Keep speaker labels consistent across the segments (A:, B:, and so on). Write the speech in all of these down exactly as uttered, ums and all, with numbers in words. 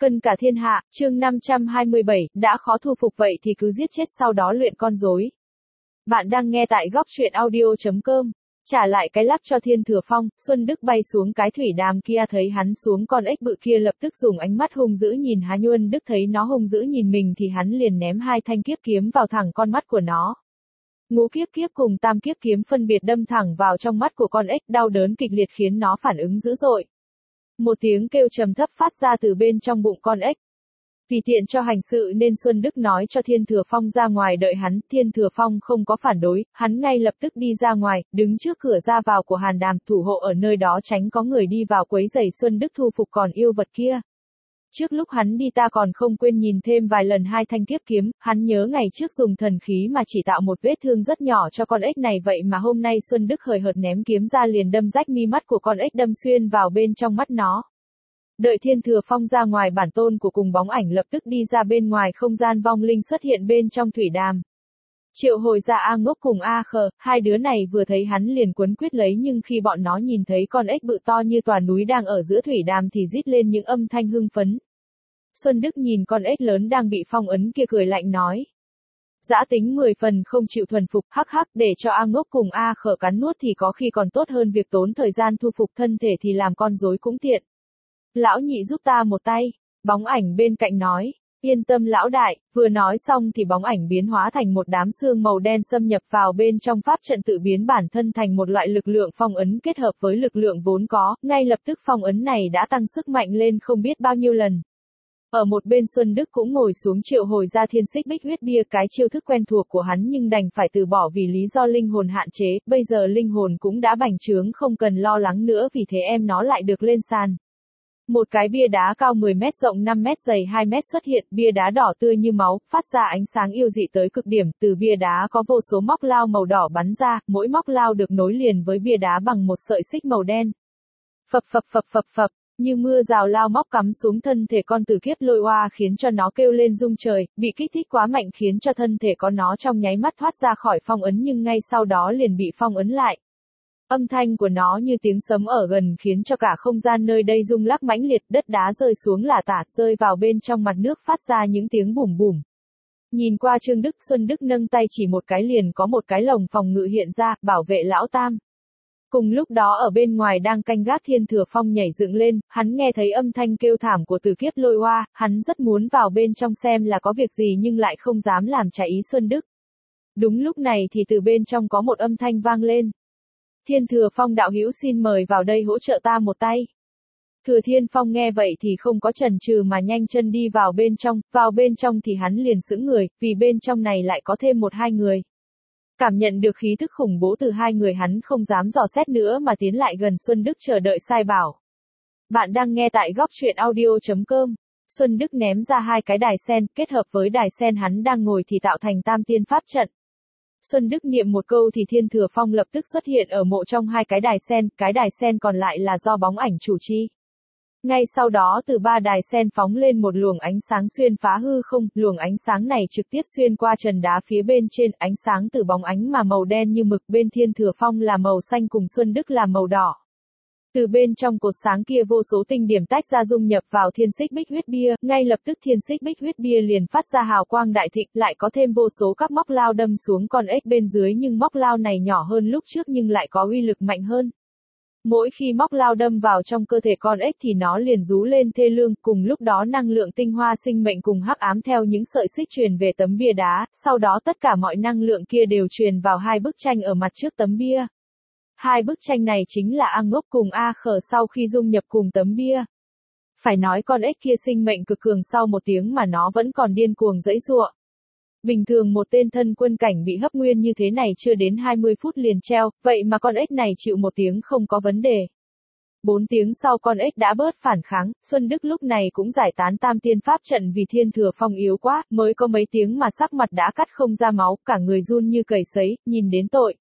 A: Cân cả thiên hạ, chương năm trăm hai mươi bảy, đã khó thu phục vậy thì cứ giết chết sau đó luyện con rối. Bạn đang nghe tại góc truyện audio chấm com. Trả lại cái lắc cho Thiên Thừa Phong, Xuân Đức bay xuống cái thủy đàm kia thấy hắn xuống con ếch bự kia lập tức dùng ánh mắt hung dữ nhìn Hà Nhuân Đức thấy nó hung dữ nhìn mình thì hắn liền ném hai thanh kiếp kiếm vào thẳng con mắt của nó. Ngũ kiếp kiếp cùng tam kiếp kiếm phân biệt đâm thẳng vào trong mắt của con ếch đau đớn kịch liệt khiến nó phản ứng dữ dội. Một tiếng kêu trầm thấp phát ra từ bên trong bụng con ếch. Vì tiện cho hành sự nên Xuân Đức nói cho Thiên Thừa Phong ra ngoài đợi hắn, Thiên Thừa Phong không có phản đối, hắn ngay lập tức đi ra ngoài, đứng trước cửa ra vào của Hàn Đàm thủ hộ ở nơi đó tránh có người đi vào quấy rầy Xuân Đức thu phục còn yêu vật kia. Trước lúc hắn đi ta còn không quên nhìn thêm vài lần hai thanh kiếp kiếm, hắn nhớ ngày trước dùng thần khí mà chỉ tạo một vết thương rất nhỏ cho con ếch này vậy mà hôm nay Xuân Đức hời hợt ném kiếm ra liền đâm rách mi mắt của con ếch đâm xuyên vào bên trong mắt nó. Đợi Thiên Thừa Phong ra ngoài bản tôn của cùng bóng ảnh lập tức đi ra bên ngoài không gian vong linh xuất hiện bên trong thủy đàm. Triệu hồi ra A Ngốc cùng A Khờ, hai đứa này vừa thấy hắn liền quấn quyết lấy nhưng khi bọn nó nhìn thấy con ếch bự to như tòa núi đang ở giữa thủy đàm thì rít lên những âm thanh hưng phấn. Xuân Đức nhìn con ếch lớn đang bị phong ấn kia cười lạnh nói. Dã tính mười phần không chịu thuần phục, hắc hắc để cho A Ngốc cùng A Khờ cắn nuốt thì có khi còn tốt hơn việc tốn thời gian thu phục thân thể thì làm con rối cũng tiện. Lão nhị giúp ta một tay, bóng ảnh bên cạnh nói, yên tâm lão đại, vừa nói xong thì bóng ảnh biến hóa thành một đám xương màu đen xâm nhập vào bên trong pháp trận tự biến bản thân thành một loại lực lượng phong ấn kết hợp với lực lượng vốn có, ngay lập tức phong ấn này đã tăng sức mạnh lên không biết bao nhiêu lần. Ở một bên Xuân Đức cũng ngồi xuống triệu hồi ra thiên xích bích huyết bia cái chiêu thức quen thuộc của hắn nhưng đành phải từ bỏ vì lý do linh hồn hạn chế, bây giờ linh hồn cũng đã bành trướng không cần lo lắng nữa vì thế em nó lại được lên sàn. Một cái bia đá cao mười mét rộng năm mét dày hai mét xuất hiện, bia đá đỏ tươi như máu, phát ra ánh sáng yêu dị tới cực điểm, từ bia đá có vô số móc lao màu đỏ bắn ra, mỗi móc lao được nối liền với bia đá bằng một sợi xích màu đen. Phập phập phập phập phập, như mưa rào lao móc cắm xuống thân thể con tử kiếp lôi oa khiến cho nó kêu lên rung trời, bị kích thích quá mạnh khiến cho thân thể có nó trong nháy mắt thoát ra khỏi phong ấn nhưng ngay sau đó liền bị phong ấn lại. Âm thanh của nó như tiếng sấm ở gần khiến cho cả không gian nơi đây rung lắc mãnh liệt, đất đá rơi xuống lả tả rơi vào bên trong mặt nước phát ra những tiếng bùm bùm. Nhìn qua Trương Đức Xuân Đức nâng tay chỉ một cái liền có một cái lồng phòng ngự hiện ra, bảo vệ lão tam. Cùng lúc đó ở bên ngoài đang canh gác Thiên Thừa Phong nhảy dựng lên, hắn nghe thấy âm thanh kêu thảm của tử kiếp lôi oa, hắn rất muốn vào bên trong xem là có việc gì nhưng lại không dám làm trái ý Xuân Đức. Đúng lúc này thì từ bên trong có một âm thanh vang lên. Thiên Thừa Phong đạo hữu xin mời vào đây hỗ trợ ta một tay. Thừa Thiên Phong nghe vậy thì không có chần chừ mà nhanh chân đi vào bên trong, vào bên trong thì hắn liền sững người, vì bên trong này lại có thêm một hai người. Cảm nhận được khí thức khủng bố từ hai người hắn không dám dò xét nữa mà tiến lại gần Xuân Đức chờ đợi sai bảo. Bạn đang nghe tại góc truyện audio chấm com. Xuân Đức ném ra hai cái đài sen, kết hợp với đài sen hắn đang ngồi thì tạo thành tam tiên pháp trận. Xuân Đức niệm một câu thì Thiên Thừa Phong lập tức xuất hiện ở mộ trong hai cái đài sen, cái đài sen còn lại là do bóng ảnh chủ trì. Ngay sau đó từ ba đài sen phóng lên một luồng ánh sáng xuyên phá hư không, luồng ánh sáng này trực tiếp xuyên qua trần đá phía bên trên, ánh sáng từ bóng ánh mà màu đen như mực bên Thiên Thừa Phong là màu xanh cùng Xuân Đức là màu đỏ. Từ bên trong cột sáng kia vô số tinh điểm tách ra dung nhập vào thiên xích bích huyết bia, ngay lập tức thiên xích bích huyết bia liền phát ra hào quang đại thịnh, lại có thêm vô số các móc lao đâm xuống con ếch bên dưới nhưng móc lao này nhỏ hơn lúc trước nhưng lại có uy lực mạnh hơn. Mỗi khi móc lao đâm vào trong cơ thể con ếch thì nó liền rú lên thê lương, cùng lúc đó năng lượng tinh hoa sinh mệnh cùng hắc ám theo những sợi xích truyền về tấm bia đá, sau đó tất cả mọi năng lượng kia đều truyền vào hai bức tranh ở mặt trước tấm bia. Hai bức tranh này chính là A Ngốc cùng A Khờ sau khi dung nhập cùng tấm bia. Phải nói con ếch kia sinh mệnh cực cường sau một tiếng mà nó vẫn còn điên cuồng giãy giụa. Bình thường một tên thân quân cảnh bị hấp nguyên như thế này chưa đến hai mươi phút liền treo, vậy mà con ếch này chịu một tiếng không có vấn đề. Bốn tiếng sau con ếch đã bớt phản kháng, Xuân Đức lúc này cũng giải tán tam tiên pháp trận vì Thiên Thừa Phong yếu quá, mới có mấy tiếng mà sắc mặt đã cắt không ra máu, cả người run như cầy sấy, nhìn đến tội.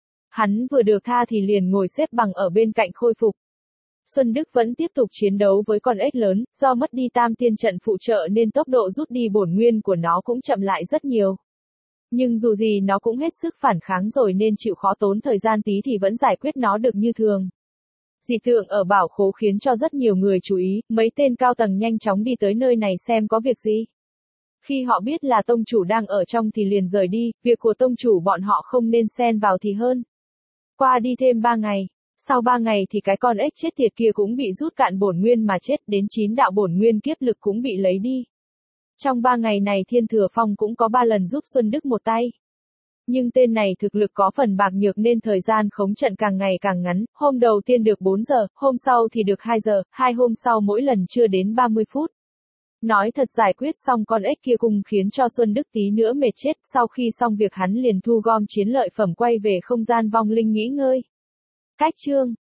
A: Hắn vừa được tha thì liền ngồi xếp bằng ở bên cạnh khôi phục. Xuân Đức vẫn tiếp tục chiến đấu với con ếch lớn, do mất đi tam tiên trận phụ trợ nên tốc độ rút đi bổn nguyên của nó cũng chậm lại rất nhiều. Nhưng dù gì nó cũng hết sức phản kháng rồi nên chịu khó tốn thời gian tí thì vẫn giải quyết nó được như thường. Dị tượng ở Bảo Khố khiến cho rất nhiều người chú ý, mấy tên cao tầng nhanh chóng đi tới nơi này xem có việc gì. Khi họ biết là tông chủ đang ở trong thì liền rời đi, việc của tông chủ bọn họ không nên xen vào thì hơn. Qua đi thêm ba ngày. Sau ba ngày thì cái con ếch chết tiệt kia cũng bị rút cạn bổn nguyên mà chết, đến chín đạo bổn nguyên kiếp lực cũng bị lấy đi. Trong ba ngày này Thiên Thừa Phong cũng có ba lần giúp Xuân Đức một tay. Nhưng tên này thực lực có phần bạc nhược nên thời gian khống trận càng ngày càng ngắn, hôm đầu tiên được bốn giờ, hôm sau thì được hai giờ, hai hôm sau mỗi lần chưa đến ba mươi phút. Nói thật giải quyết xong con ếch kia cùng khiến cho Xuân Đức tí nữa mệt chết, sau khi xong việc hắn liền thu gom chiến lợi phẩm quay về không gian vong linh nghỉ ngơi. Cách chương